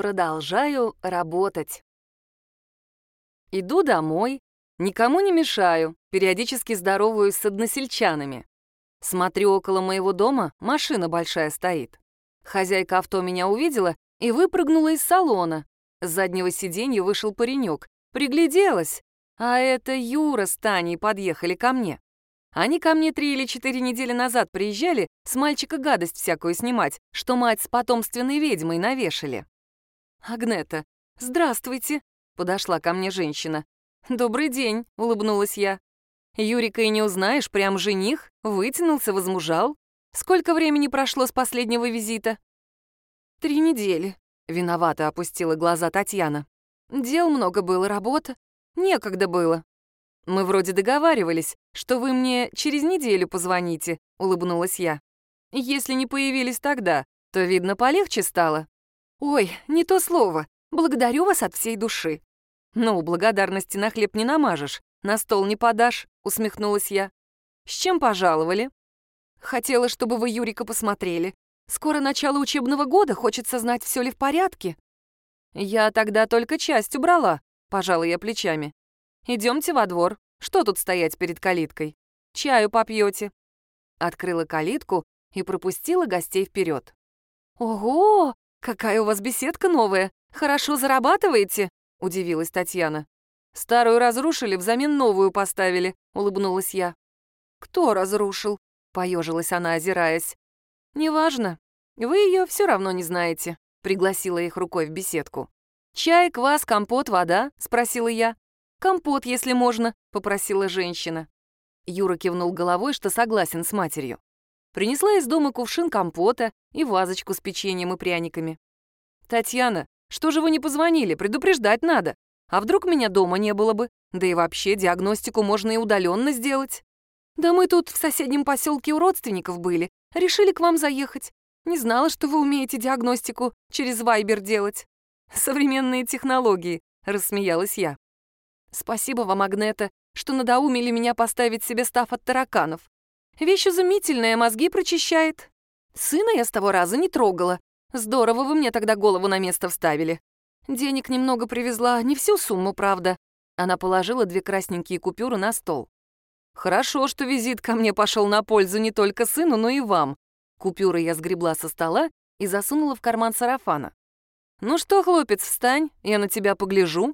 Продолжаю работать. Иду домой, никому не мешаю, периодически здороваюсь с односельчанами. Смотрю, около моего дома машина большая стоит. Хозяйка авто меня увидела и выпрыгнула из салона. С заднего сиденья вышел паренек. Пригляделась, а это Юра с Таней подъехали ко мне. Они ко мне 3 или 4 недели назад приезжали с мальчика гадость всякую снимать, что мать с потомственной ведьмой навешали. «Агнета, здравствуйте!» — подошла ко мне женщина. «Добрый день!» — улыбнулась я. «Юрика и не узнаешь, прям жених, вытянулся, возмужал. Сколько времени прошло с последнего визита?» 3 недели», — виновато опустила глаза Татьяна. «Дел много было, работа. Некогда было». «Мы вроде договаривались, что вы мне через неделю позвоните», — улыбнулась я. «Если не появились тогда, то, видно, полегче стало». «Ой, не то слово. Благодарю вас от всей души». «Ну, благодарности на хлеб не намажешь, на стол не подашь», — усмехнулась я. «С чем пожаловали?» «Хотела, чтобы вы Юрика посмотрели. Скоро начало учебного года, хочется знать, все ли в порядке». «Я тогда только часть убрала», — пожала я плечами. «Идемте во двор. Что тут стоять перед калиткой? Чаю попьете». Открыла калитку и пропустила гостей вперед. «Ого! Какая у вас беседка новая! Хорошо зарабатываете?» — удивилась Татьяна. «Старую разрушили, взамен новую поставили», — улыбнулась я. «Кто разрушил?» — поежилась она, озираясь. «Неважно. Вы ее все равно не знаете», — пригласила их рукой в беседку. «Чай, квас, компот, вода?» — спросила я. «Компот, если можно», — попросила женщина. Юра кивнул головой, что согласен с матерью. Принесла из дома кувшин компота и вазочку с печеньем и пряниками. «Татьяна, что же вы не позвонили? Предупреждать надо. А вдруг меня дома не было бы? Да и вообще диагностику можно и удаленно сделать». «Да мы тут в соседнем поселке у родственников были. Решили к вам заехать. Не знала, что вы умеете диагностику через Вайбер делать». «Современные технологии», — рассмеялась я. «Спасибо вам, Агнета, что надоумили меня поставить себе став от тараканов. Вещь изумительная, мозги прочищает. Сына я с того раза не трогала. Здорово вы мне тогда голову на место вставили. Денег немного привезла, не всю сумму, правда». Она положила 2 красненькие купюры на стол. «Хорошо, что визит ко мне пошел на пользу не только сыну, но и вам». Купюры я сгребла со стола и засунула в карман сарафана. «Ну что, хлопец, встань, я на тебя погляжу».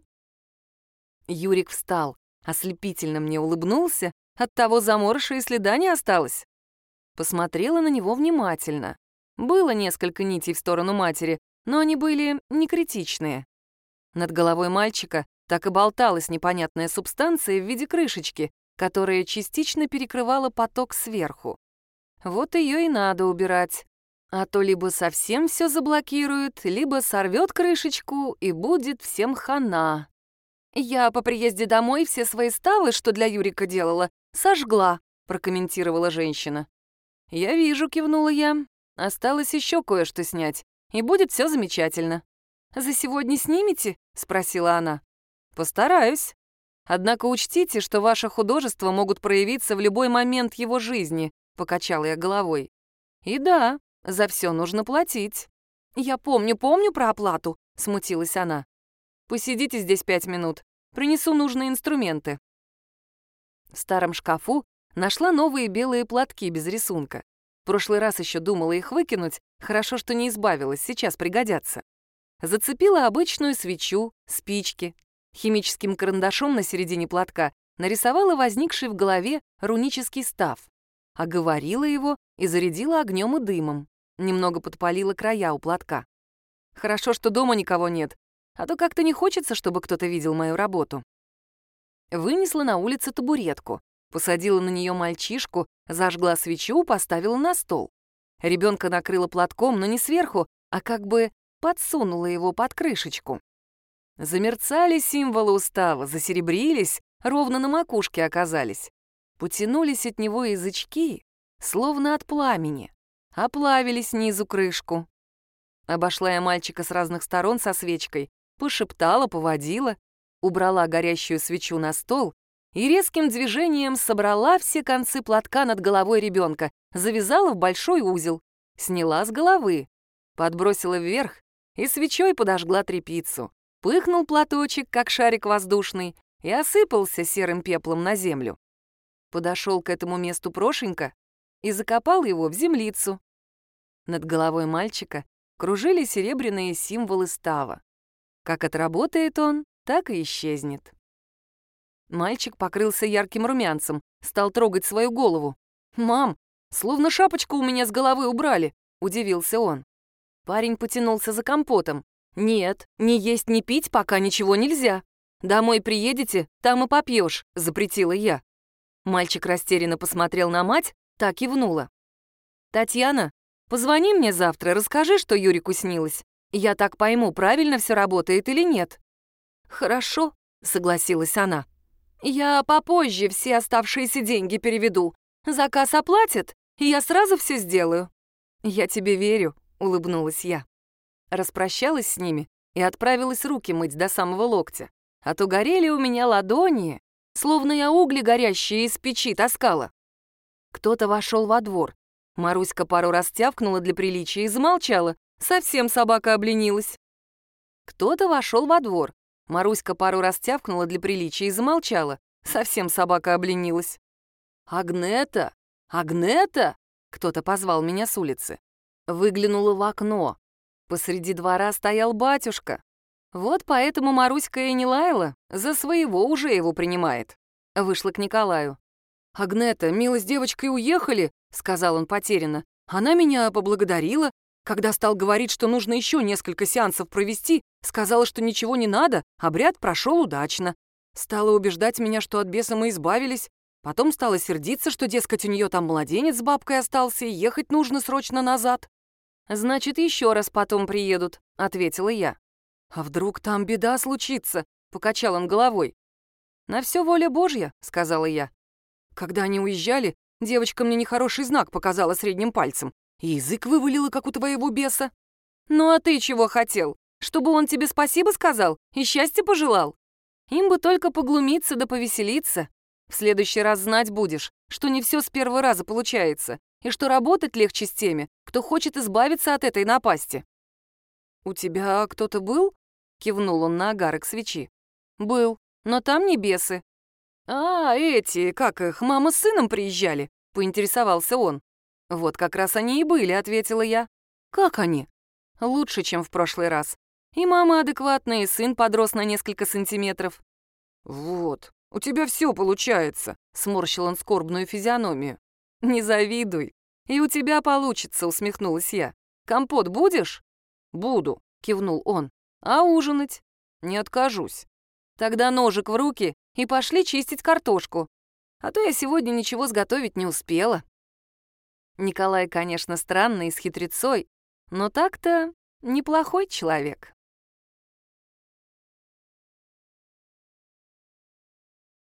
Юрик встал, ослепительно мне улыбнулся, оттого заморыша и следа не осталось. Посмотрела на него внимательно. Было несколько нитей в сторону матери, но они были не критичные. Над головой мальчика так и болталась непонятная субстанция в виде крышечки, которая частично перекрывала поток сверху. Вот ее и надо убирать. А то либо совсем все заблокирует, либо сорвет крышечку, и будет всем хана. «Я по приезде домой все свои ставы, что для Юрика делала, сожгла», — прокомментировала женщина. «Я вижу», — кивнула я. «Осталось еще кое-что снять, и будет все замечательно». «За сегодня снимете?» — спросила она. «Постараюсь. Однако учтите, что ваши художества могут проявиться в любой момент его жизни», — покачала я головой. «И да, за все нужно платить». «Я помню про оплату», — смутилась она. «Посидите здесь 5 минут. Принесу нужные инструменты». В старом шкафу нашла новые белые платки без рисунка. В прошлый раз еще думала их выкинуть, хорошо, что не избавилась, сейчас пригодятся. Зацепила обычную свечу, спички. Химическим карандашом на середине платка нарисовала возникший в голове рунический став. Оговорила его и зарядила огнем и дымом. Немного подпалила края у платка. Хорошо, что дома никого нет, а то как-то не хочется, чтобы кто-то видел мою работу. Вынесла на улице табуретку, посадила на нее мальчишку, зажгла свечу, поставила на стол. Ребенка накрыла платком, но не сверху, а как бы подсунула его под крышечку. Замерцали символы устава, засеребрились, ровно на макушке оказались. Потянулись от него язычки, словно от пламени, оплавили снизу крышку. Обошла я мальчика с разных сторон со свечкой, пошептала, поводила, убрала горящую свечу на стол и резким движением собрала все концы платка над головой ребенка, завязала в большой узел, сняла с головы, подбросила вверх и свечой подожгла тряпицу. Пыхнул платочек, как шарик воздушный, и осыпался серым пеплом на землю. Подошел к этому месту Прошенька и закопал его в землицу. Над головой мальчика кружили серебряные символы става. Как отработает он, так и исчезнет. Мальчик покрылся ярким румянцем, стал трогать свою голову. «Мам, словно шапочку у меня с головы убрали», — удивился он. Парень потянулся за компотом. «Нет, ни есть, ни пить пока ничего нельзя. Домой приедете, там и попьешь», — запретила я. Мальчик растерянно посмотрел на мать, та кивнула. «Татьяна, позвони мне завтра, расскажи, что Юрику снилось. Я так пойму, правильно все работает или нет». «Хорошо», — согласилась она. «Я попозже все оставшиеся деньги переведу. Заказ оплатят, и я сразу все сделаю». «Я тебе верю», — улыбнулась я. Распрощалась с ними и отправилась руки мыть до самого локтя. А то горели у меня ладони, словно я угли горящие из печи таскала. Кто-то вошел во двор. Маруська пару раз тявкнула для приличия и замолчала. Совсем собака обленилась. Кто-то вошел во двор. Маруська пару раз тявкнула для приличия и замолчала. Совсем собака обленилась. «Агнета! Агнета!» Кто-то позвал меня с улицы. Выглянула в окно. Посреди двора стоял батюшка. Вот поэтому Маруська и не лаяла, за своего уже его принимает. Вышла к Николаю. «Агнета, мило с девочкой уехали», — сказал он потерянно. «Она меня поблагодарила. Когда стал говорить, что нужно еще несколько сеансов провести, сказала, что ничего не надо, обряд прошел удачно. Стала убеждать меня, что от беса мы избавились. Потом стала сердиться, что, дескать, у нее там младенец с бабкой остался, и ехать нужно срочно назад». «Значит, еще раз потом приедут», — ответила я. «А вдруг там беда случится?» — покачал он головой. «На все воля Божья», — сказала я. Когда они уезжали, девочка мне нехороший знак показала средним пальцем, и язык вывалила, как у твоего беса. «Ну а ты чего хотел? Чтобы он тебе спасибо сказал и счастья пожелал? Им бы только поглумиться да повеселиться. В следующий раз знать будешь, что не все с первого раза получается, и что работать легче с теми, кто хочет избавиться от этой напасти». «У тебя кто-то был?» — кивнул он на огарок свечи. «Был, но там не бесы». «А, эти, как их, мама с сыном приезжали?» — поинтересовался он. «Вот как раз они и были», — ответила я. «Как они?» «Лучше, чем в прошлый раз. И мама адекватная, и сын подрос на несколько сантиметров». «Вот, у тебя все получается», — сморщил он скорбную физиономию. «Не завидуй. И у тебя получится», — усмехнулась я. «Компот будешь?» «Буду», — кивнул он. «А ужинать?» «Не откажусь». «Тогда ножик в руки и пошли чистить картошку. А то я сегодня ничего сготовить не успела». Николай, конечно, странный и с хитрецой, но так-то неплохой человек.